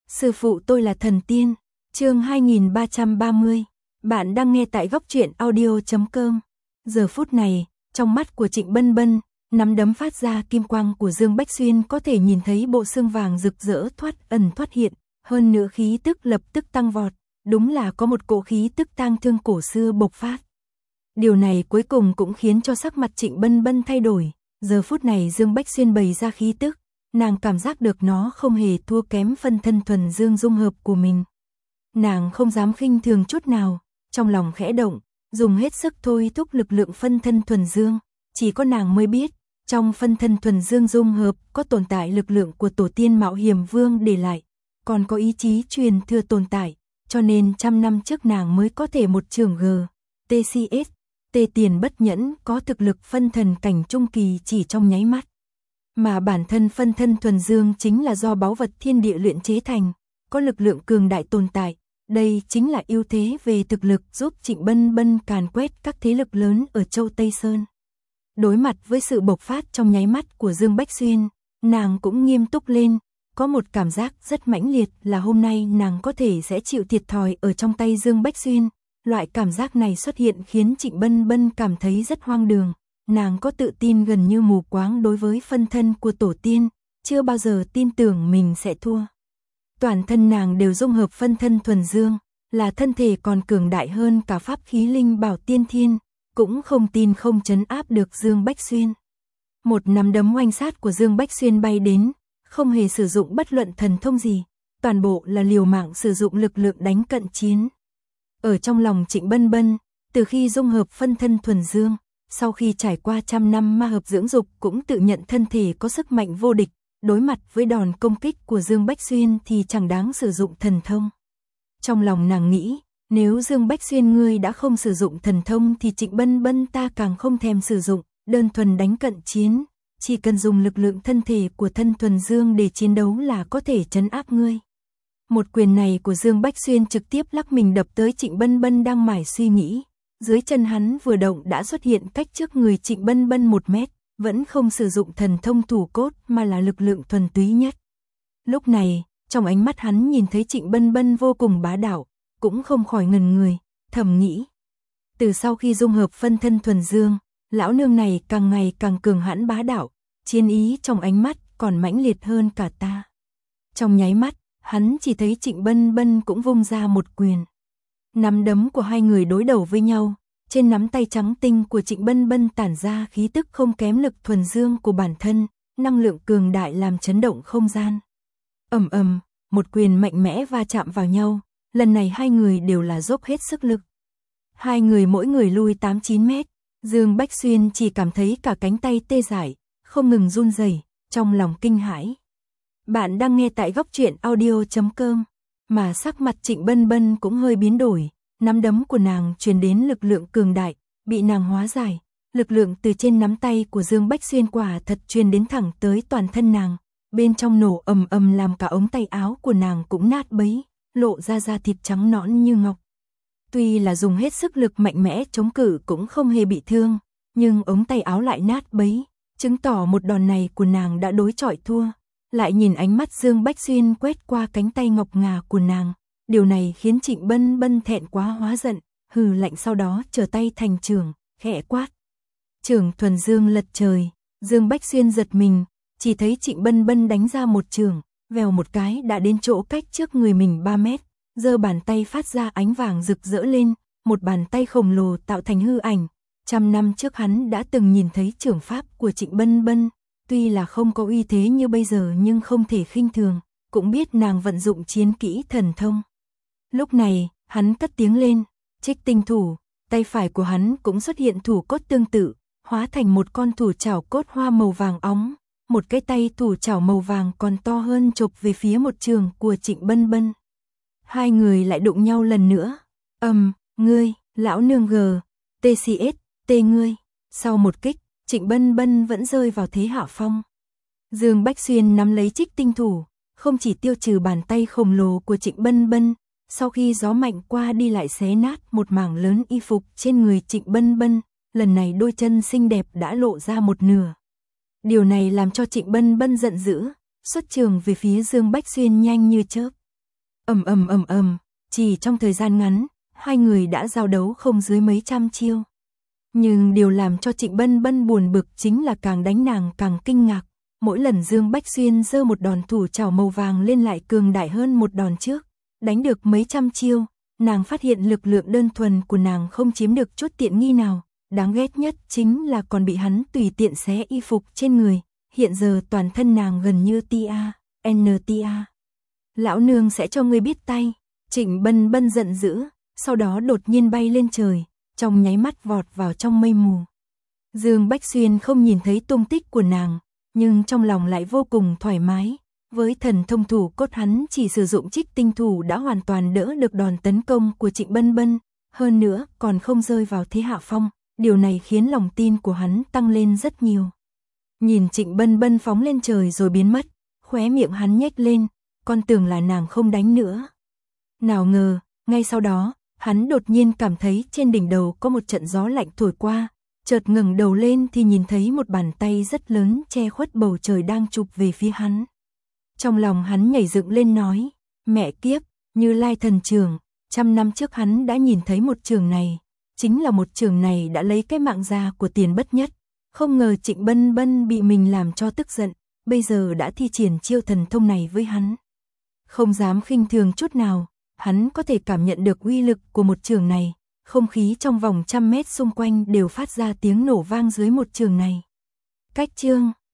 Sư phụ tôi là thần tiên. Chương 2330. Bạn đang nghe tại góc truyện audio.com. Giờ phút này, trong mắt của Trịnh Bân Bân, nắm đấm phát ra kim quang của Dương Bách Xuyên có thể nhìn thấy bộ xương vàng rực rỡ thoát ẩn thoát hiện, hơn nữa khí tức lập tức tăng vọt, đúng là có một cỗ khí tức tang thương cổ xưa bộc phát. Điều này cuối cùng cũng khiến cho sắc mặt Trịnh Bân Bân thay đổi, giờ phút này Dương Bách Xuyên bày ra khí tức, nàng cảm giác được nó không hề thua kém phân thân thuần dương dung hợp của mình. Nàng không dám khinh thường chút nào, trong lòng khẽ động, dùng hết sức thôi thúc lực lượng phân thân thuần dương, chỉ có nàng mới biết, trong phân thân thuần dương dung hợp có tồn tại lực lượng của tổ tiên Mạo Hiểm Vương để lại, còn có ý chí truyền thừa tồn tại, cho nên trăm năm trước nàng mới có thể một trường TCS, Tê Tiền Bất Nhẫn có thực lực phân thần cảnh trung kỳ chỉ trong nháy mắt. Mà bản thân phân thân thuần dương chính là do báu vật thiên địa luyện chế thành, có lực lượng cường đại tồn tại, đây chính là ưu thế về thực lực giúp Trịnh Bân Bân càn quét các thế lực lớn ở châu Tây Sơn. Đối mặt với sự bộc phát trong nháy mắt của Dương Bách Xuyên, nàng cũng nghiêm túc lên, có một cảm giác rất mãnh liệt là hôm nay nàng có thể sẽ chịu thiệt thòi ở trong tay Dương Bách Xuyên. Loại cảm giác này xuất hiện khiến Trịnh Bân Bân cảm thấy rất hoang đường, nàng có tự tin gần như mù quáng đối với phân thân của tổ tiên, chưa bao giờ tin tưởng mình sẽ thua. Toàn thân nàng đều dung hợp phân thân thuần dương, là thân thể còn cường đại hơn cả pháp khí linh bảo tiên thiên, cũng không tin không trấn áp được Dương Bách Xuyên. Một nắm đấm oanh sát của Dương Bách Xuyên bay đến, không hề sử dụng bất luận thần thông gì, toàn bộ là liều mạng sử dụng lực lượng đánh cận chiến. Ở trong lòng Trịnh Bân Bân, từ khi dung hợp phân thân thuần dương, sau khi trải qua trăm năm ma hợp dưỡng dục cũng tự nhận thân thể có sức mạnh vô địch, đối mặt với đòn công kích của Dương Bách Xuyên thì chẳng đáng sử dụng thần thông. Trong lòng nàng nghĩ, nếu Dương Bách Xuyên ngươi đã không sử dụng thần thông thì Trịnh Bân Bân ta càng không thèm sử dụng, đơn thuần đánh cận chiến, chỉ cần dùng lực lượng thân thể của thân thuần dương để chiến đấu là có thể trấn áp ngươi. Một quyền này của Dương Bách Xuyên trực tiếp lắc mình đập tới Trịnh Bân Bân đang mải suy nghĩ, dưới chân hắn vừa động đã xuất hiện cách trước người Trịnh Bân Bân 1 mét, vẫn không sử dụng thần thông thủ cốt mà là lực lượng thuần túy nhất. Lúc này, trong ánh mắt hắn nhìn thấy Trịnh Bân Bân vô cùng bá đạo, cũng không khỏi ngần người, thầm nghĩ. Từ sau khi dung hợp phân thân thuần dương, lão nương này càng ngày càng cường hãn bá đạo, chiến ý trong ánh mắt còn mãnh liệt hơn cả ta. Trong nháy mắt, hắn chỉ thấy Trịnh Bân Bân cũng vung ra một quyền. Nắm đấm của hai người đối đầu với nhau, trên nắm tay trắng tinh của Trịnh Bân Bân tản ra khí tức không kém lực thuần dương của bản thân, năng lượng cường đại làm chấn động không gian. Ầm ầm, một quyền mạnh mẽ va chạm vào nhau, lần này hai người đều là dốc hết sức lực. Hai người mỗi người lui 8-9 mét, Dương Bách Xuyên chỉ cảm thấy cả cánh tay tê dại, không ngừng run rẩy, trong lòng kinh hãi. Bạn đang nghe tại góc truyện audio.com, mà sắc mặt Trịnh Bân Bân cũng hơi biến đổi, nắm đấm của nàng truyền đến lực lượng cường đại, bị nàng hóa giải, lực lượng từ trên nắm tay của Dương Bách Xuyên quả thật truyền đến thẳng tới toàn thân nàng, bên trong nổ ầm ầm làm cả ống tay áo của nàng cũng nát bấy, lộ ra da thịt trắng nõn như ngọc. Tuy là dùng hết sức lực mạnh mẽ chống cự cũng không hề bị thương, nhưng ống tay áo lại nát bấy, chứng tỏ một đòn này của nàng đã đối chọi thua. Lại nhìn ánh mắt Dương Bách Xuyên quét qua cánh tay ngọc ngà của nàng, điều này khiến Trịnh Bân Bân thẹn quá hóa giận, hừ lạnh sau đó trở tay thành chưởng, khẽ quát. Chưởng thuần dương lật trời, Dương Bách Xuyên giật mình, chỉ thấy Trịnh Bân Bân đánh ra một chưởng, vèo một cái đã đến chỗ cách trước người mình 3 mét, giơ bàn tay phát ra ánh vàng rực rỡ lên, một bàn tay khổng lồ tạo thành hư ảnh. Trăm năm trước hắn đã từng nhìn thấy chưởng pháp của Trịnh Bân Bân. Tuy là không có uy thế như bây giờ nhưng không thể khinh thường, cũng biết nàng vận dụng chiến kỹ thần thông. Lúc này, hắn cất tiếng lên, Trích Tinh Thủ, tay phải của hắn cũng xuất hiện thủ cốt tương tự, hóa thành một con thủ trảo cốt hoa màu vàng óng, một cái tay thủ trảo màu vàng còn to hơn chộp về phía một trường của Trịnh Bân Bân. Hai người lại đụng nhau lần nữa, ngươi, lão nương TCS, ngươi, sau một kích, Trịnh Bân Bân vẫn rơi vào thế hạ phong. Dương Bách Xuyên nắm lấy Trích Tinh Thủ, không chỉ tiêu trừ bàn tay khổng lồ của Trịnh Bân Bân, sau khi gió mạnh qua đi lại xé nát một mảng lớn y phục trên người Trịnh Bân Bân, lần này đôi chân xinh đẹp đã lộ ra một nửa. Điều này làm cho Trịnh Bân Bân giận dữ, xuất trường về phía Dương Bách Xuyên nhanh như chớp. Chỉ trong thời gian ngắn, hai người đã giao đấu không dưới mấy trăm chiêu. Nhưng điều làm cho Trịnh Bân Bân buồn bực chính là càng đánh nàng càng kinh ngạc. Mỗi lần Dương Bách Xuyên giơ một đòn thủ trảo màu vàng lên lại cường đại hơn một đòn trước. Đánh được mấy trăm chiêu, nàng phát hiện lực lượng đơn thuần của nàng không chiếm được chút tiện nghi nào. Đáng ghét nhất chính là còn bị hắn tùy tiện xé y phục trên người. Hiện giờ toàn thân nàng gần như NTA. Lão nương sẽ cho ngươi biết tay. Trịnh Bân Bân giận dữ, sau đó đột nhiên bay lên trời, trong nháy mắt vọt vào trong mây mù. Dương Bách Xuyên không nhìn thấy tung tích của nàng, nhưng trong lòng lại vô cùng thoải mái. Với thần thông thủ cốt hắn chỉ sử dụng trích tinh thủ đã hoàn toàn đỡ được đòn tấn công của Trịnh Bân Bân, hơn nữa còn không rơi vào thế hạ phong, điều này khiến lòng tin của hắn tăng lên rất nhiều. Nhìn Trịnh Bân Bân phóng lên trời rồi biến mất, khóe miệng hắn nhếch lên, con tưởng là nàng không đánh nữa. Nào ngờ, ngay sau đó, hắn đột nhiên cảm thấy trên đỉnh đầu có một trận gió lạnh thổi qua, chợt ngẩng đầu lên thì nhìn thấy một bàn tay rất lớn che khuất bầu trời đang chụp về phía hắn. Trong lòng hắn nhảy dựng lên nói, mẹ kiếp, Như Lai thần trường, 100 năm trước hắn đã nhìn thấy một trường này, chính là một trường này đã lấy cái mạng già của Tiền Bất Nhất. Không ngờ Trịnh Bân Bân bị mình làm cho tức giận, bây giờ đã thi triển chiêu thần thông này với hắn. Không dám khinh thường chút nào, hắn có thể cảm nhận được uy lực của một trường này, không khí trong vòng 100 mét xung quanh đều phát ra tiếng nổ vang dưới một trường này. Cách chương